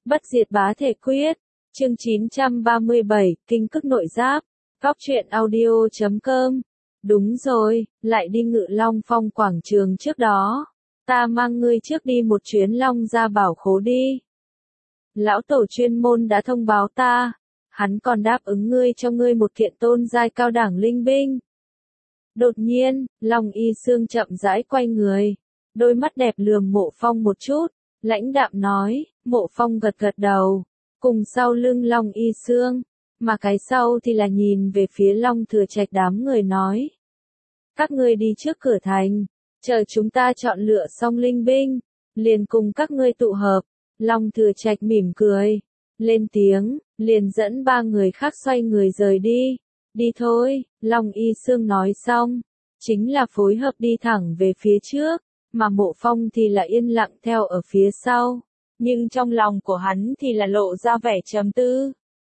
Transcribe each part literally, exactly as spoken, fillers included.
Bất diệt bá thể quyết, chương chín trăm ba mươi bảy, kinh cức nội giáp, góc truyện audio chấm com. Đúng rồi, lại đi Ngự Long Phong quảng trường trước đó. Ta mang ngươi trước đi một chuyến Long Gia Bảo Khố đi. Lão tổ chuyên môn đã thông báo ta, hắn còn đáp ứng ngươi cho ngươi một kiện tôn giai cao đẳng linh binh. Đột nhiên, Long Y Sương chậm rãi quay người, đôi mắt đẹp lườm Mộ Phong một chút, lãnh đạm nói. Mộ Phong gật gật đầu, cùng sau lưng Long Y Sương, mà cái sau thì là nhìn về phía Long Thừa Trạch đám người nói. Các ngươi đi trước cửa thành, chờ chúng ta chọn lựa xong linh binh, liền cùng các ngươi tụ hợp. Long Thừa Trạch mỉm cười, lên tiếng, liền dẫn ba người khác xoay người rời đi. Đi thôi, Long Y Sương nói xong, chính là phối hợp đi thẳng về phía trước, mà Mộ Phong thì là yên lặng theo ở phía sau. Nhưng trong lòng của hắn thì là lộ ra vẻ trầm tư.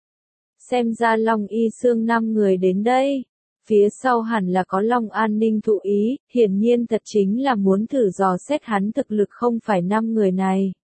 Xem ra Long Y Sương năm người đến đây, phía sau hẳn là có Long An Ninh thụ ý, hiển nhiên thật chính là muốn thử dò xét hắn thực lực không phải năm người này,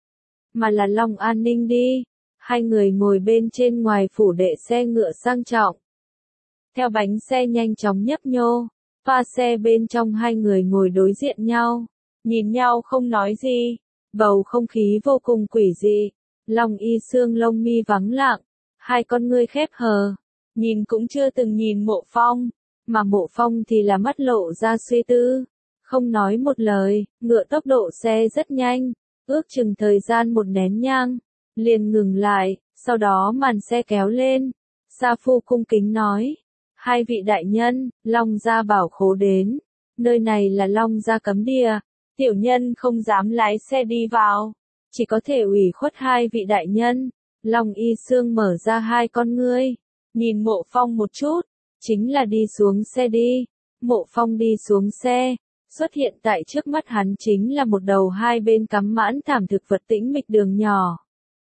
mà là Long An Ninh đi. Hai người ngồi bên trên ngoài phủ đệ xe ngựa sang trọng. Theo bánh xe nhanh chóng nhấp nhô, pha xe bên trong hai người ngồi đối diện nhau, nhìn nhau không nói gì. Bầu không khí vô cùng quỷ dị. Long Y Sương lông mi vắng lặng, hai con ngươi khép hờ, nhìn cũng chưa từng nhìn Mộ Phong, mà Mộ Phong thì là mắt lộ ra suy tư, không nói một lời. Ngựa tốc độ xe rất nhanh, ước chừng thời gian một nén nhang, liền ngừng lại, sau đó màn xe kéo lên. Sa Phu cung kính nói, hai vị đại nhân, Long Gia Bảo Khố đến, nơi này là Long Gia cấm địa. Tiểu nhân không dám lái xe đi vào, chỉ có thể ủy khuất hai vị đại nhân. Long Y Sương mở ra hai con ngươi, nhìn Mộ Phong một chút, chính là đi xuống xe đi. Mộ Phong đi xuống xe, xuất hiện tại trước mắt hắn chính là một đầu hai bên cắm mãn thảm thực vật tĩnh mịch đường nhỏ.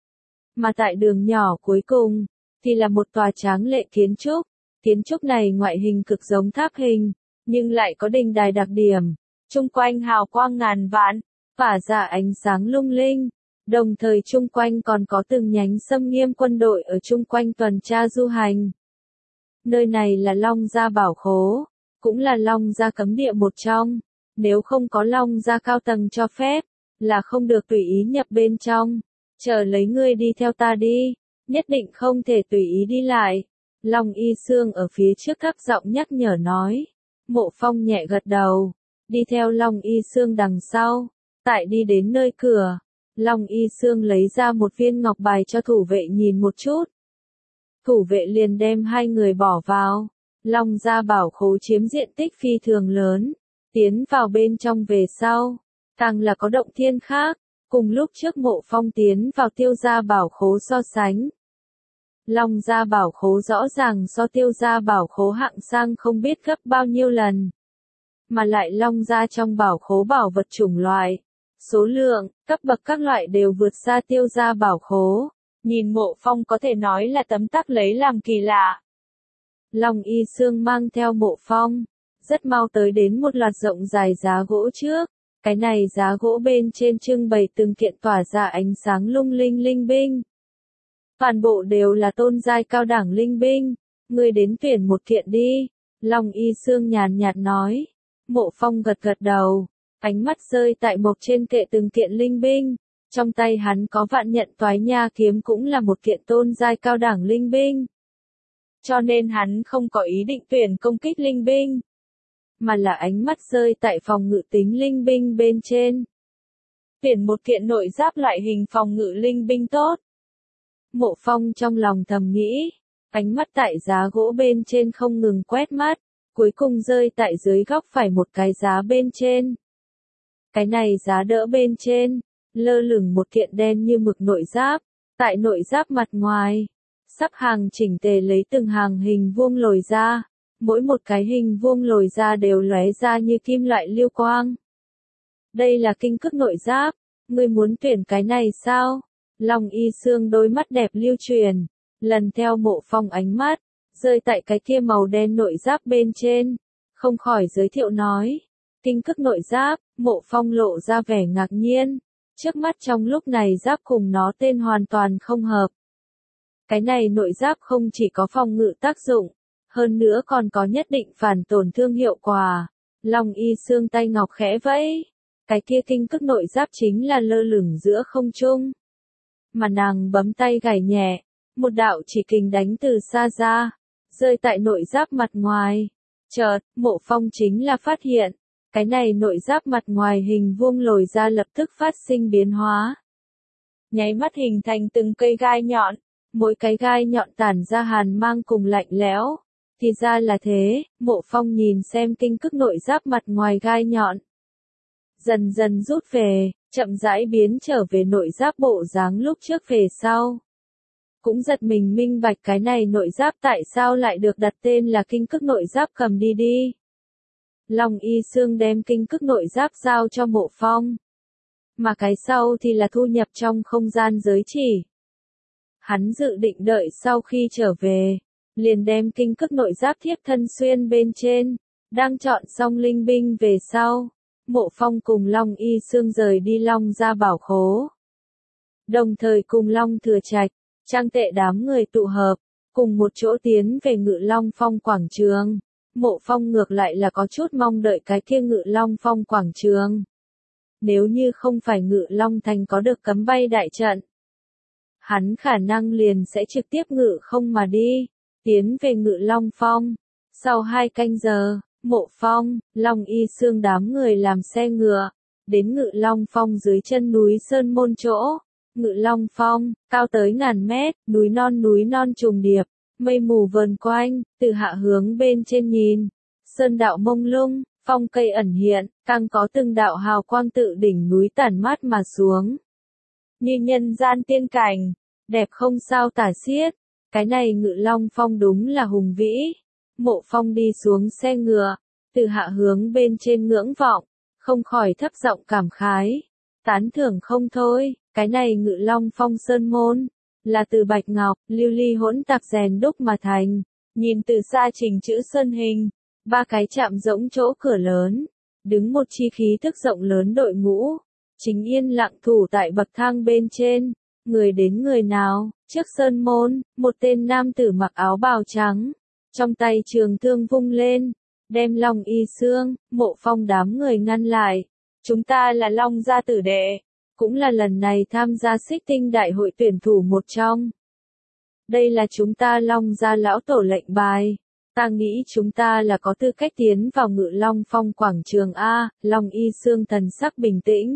Mà tại đường nhỏ cuối cùng, thì là một tòa tráng lệ kiến trúc. Kiến trúc này ngoại hình cực giống tháp hình, nhưng lại có đình đài đặc điểm. Chung quanh hào quang ngàn vạn, phả ra ánh sáng lung linh, đồng thời chung quanh còn có từng nhánh xâm nghiêm quân đội ở chung quanh tuần tra du hành. Nơi này là Long Gia Bảo Khố, cũng là Long Gia cấm địa một trong, nếu không có Long Gia cao tầng cho phép, là không được tùy ý nhập bên trong. Chờ lấy ngươi đi theo ta đi, nhất định không thể tùy ý đi lại. Long Y Sương ở phía trước thấp giọng nhắc nhở nói. Mộ Phong nhẹ gật đầu, đi theo Long Y Sương đằng sau. Tại đi đến nơi cửa, Long Y Sương lấy ra một viên ngọc bài cho thủ vệ nhìn một chút. Thủ vệ liền đem hai người bỏ vào. Long Gia Bảo Khố chiếm diện tích phi thường lớn, tiến vào bên trong về sau, càng là có động thiên khác, cùng lúc trước Mộ Phong tiến vào Tiêu Gia Bảo Khố so sánh. Long Gia Bảo Khố rõ ràng so Tiêu Gia Bảo Khố hạng sang không biết gấp bao nhiêu lần. Mà lại Long Gia trong bảo khố bảo vật chủng loại, số lượng, cấp bậc các loại đều vượt xa Tiêu Gia Bảo Khố. Nhìn Mộ Phong có thể nói là tấm tắc lấy làm kỳ lạ. Long Y Sương mang theo Mộ Phong, rất mau tới đến một loạt rộng dài giá gỗ trước. Cái này giá gỗ bên trên trưng bày từng kiện tỏa ra ánh sáng lung linh linh binh. Toàn bộ đều là tôn giai cao đẳng linh binh, ngươi đến tuyển một kiện đi. Long Y Sương nhàn nhạt nói. Mộ Phong gật gật đầu, ánh mắt rơi tại mộc trên kệ từng kiện linh binh. Trong tay hắn có Vạn Nhận Toái Nha kiếm cũng là một kiện tôn giai cao đẳng linh binh. Cho nên hắn không có ý định tuyển công kích linh binh, mà là ánh mắt rơi tại phòng ngự tính linh binh bên trên. Tuyển một kiện nội giáp loại hình phòng ngự linh binh tốt. Mộ Phong trong lòng thầm nghĩ, ánh mắt tại giá gỗ bên trên không ngừng quét mắt, cuối cùng rơi tại dưới góc phải một cái giá bên trên. Cái này giá đỡ bên trên, lơ lửng một kiện đen như mực nội giáp, tại nội giáp mặt ngoài, sắp hàng chỉnh tề lấy từng hàng hình vuông lồi ra, mỗi một cái hình vuông lồi ra đều lóe ra như kim loại lưu quang. Đây là kinh cức nội giáp, ngươi muốn tuyển cái này sao? Long Y Sương đôi mắt đẹp lưu truyền, lần theo Mộ Phong ánh mắt, rơi tại cái kia màu đen nội giáp bên trên, không khỏi giới thiệu nói. Kinh cức nội giáp, Mộ Phong lộ ra vẻ ngạc nhiên, Trước mắt trong lúc này giáp cùng nó tên hoàn toàn không hợp. Cái này nội giáp không chỉ có phòng ngự tác dụng, hơn nữa còn có nhất định phản tổn thương hiệu quả. Long Y Xương tay ngọc khẽ vẫy, cái kia kinh cức nội giáp chính là lơ lửng giữa không trung. Mà nàng bấm tay gảy nhẹ, một đạo chỉ kình đánh từ xa ra, rơi tại nội giáp mặt ngoài. Chợt, Mộ Phong chính là phát hiện, cái này nội giáp mặt ngoài hình vuông lồi ra lập tức phát sinh biến hóa. Nháy mắt hình thành từng cây gai nhọn, mỗi cái gai nhọn tản ra hàn mang cùng lạnh lẽo. Thì ra là thế, Mộ Phong nhìn xem kinh cức nội giáp mặt ngoài gai nhọn. Dần dần rút về, chậm rãi biến trở về nội giáp bộ dáng lúc trước về sau. Cũng giật mình minh bạch cái này nội giáp tại sao lại được đặt tên là kinh cức nội giáp cầm đi đi. Long Y Xương đem kinh cức nội giáp giao cho Mộ Phong. Mà cái sau thì là thu nhập trong không gian giới chỉ. Hắn dự định đợi sau khi trở về, liền đem kinh cức nội giáp thiếp thân xuyên bên trên, đang chọn xong linh binh về sau. Mộ Phong cùng Long Y Xương rời đi Long gia bảo khố. Đồng thời cùng Long Thừa Trạch, Trang Tệ đám người tụ hợp, cùng một chỗ tiến về Ngự Long Phong quảng trường. Mộ Phong ngược lại là có chút mong đợi cái kia Ngự Long Phong quảng trường. Nếu như không phải Ngự Long Thành có được cấm bay đại trận, hắn khả năng liền sẽ trực tiếp ngự không mà đi, tiến về Ngự Long Phong. Sau hai canh giờ, Mộ Phong, Long Y Xương đám người làm xe ngựa, đến Ngự Long Phong dưới chân núi Sơn Môn chỗ. Ngự Long Phong, cao tới ngàn mét, núi non núi non trùng điệp, mây mù vờn quanh, từ hạ hướng bên trên nhìn. Sơn đạo mông lung, phong cây ẩn hiện, càng có từng đạo hào quang tự đỉnh núi tản mát mà xuống. Như nhân gian tiên cảnh, đẹp không sao tả xiết. Cái này Ngự Long Phong đúng là hùng vĩ. Mộ Phong đi xuống xe ngựa, từ hạ hướng bên trên ngưỡng vọng, không khỏi thấp giọng cảm khái, tán thưởng không thôi. Cái này Ngự Long Phong sơn môn, là từ bạch ngọc, lưu ly hỗn tạp rèn đúc mà thành. Nhìn từ xa trình chữ sơn hình, ba cái chạm rỗng chỗ cửa lớn, đứng một chi khí thức rộng lớn đội ngũ, chính yên lặng thủ tại bậc thang bên trên. Người đến người nào, trước sơn môn, một tên nam tử mặc áo bào trắng, trong tay trường thương vung lên, đem Long Y Xương, Mộ Phong đám người ngăn lại. Chúng ta là Long gia tử đệ, cũng là lần này tham gia Xích Tinh đại hội tuyển thủ một trong. Đây là chúng ta Long gia lão tổ lệnh bài. Ta nghĩ chúng ta là có tư cách tiến vào Ngự Long Phong quảng trường A. Long Y Xương thần sắc bình tĩnh,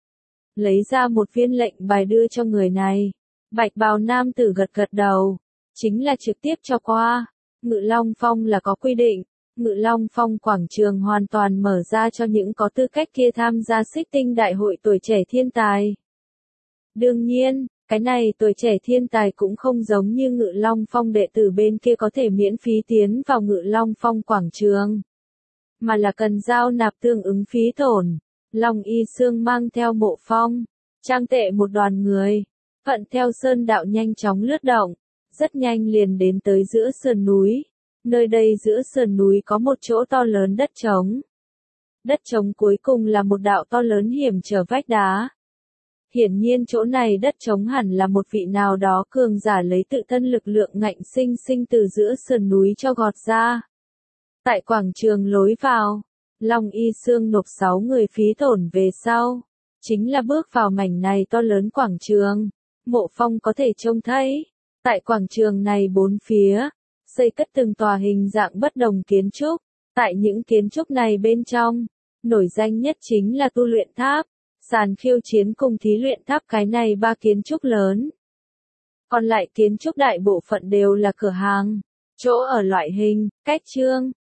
lấy ra một viên lệnh bài đưa cho người này. Bạch bào nam tử gật gật đầu, chính là trực tiếp cho qua. Ngự Long Phong là có quy định, Ngự Long Phong quảng trường hoàn toàn mở ra cho những có tư cách kia tham gia Xích Tinh đại hội tuổi trẻ thiên tài. Đương nhiên, cái này tuổi trẻ thiên tài cũng không giống như Ngự Long Phong đệ tử bên kia có thể miễn phí tiến vào Ngự Long Phong quảng trường, mà là cần giao nạp tương ứng phí tổn. Long Y Xương mang theo Mộ Phong, Trang Tệ một đoàn người, thuận theo sơn đạo nhanh chóng lướt động, rất nhanh liền đến tới giữa sườn núi. Nơi đây giữa sườn núi có một chỗ to lớn đất trống. Đất trống cuối cùng là một đạo to lớn hiểm trở vách đá. Hiển nhiên chỗ này đất trống hẳn là một vị nào đó cường giả lấy tự thân lực lượng ngạnh sinh sinh từ giữa sườn núi cho gọt ra. Tại quảng trường lối vào, Long Y Xương nộp sáu người phí tổn về sau, chính là bước vào mảnh này to lớn quảng trường. Mộ Phong có thể trông thấy, tại quảng trường này bốn phía, xây cất từng tòa hình dạng bất đồng kiến trúc. Tại những kiến trúc này bên trong, nổi danh nhất chính là tu luyện tháp, sàn khiêu chiến cùng thí luyện tháp, cái này ba kiến trúc lớn. Còn lại kiến trúc đại bộ phận đều là cửa hàng, chỗ ở loại hình, cách trương,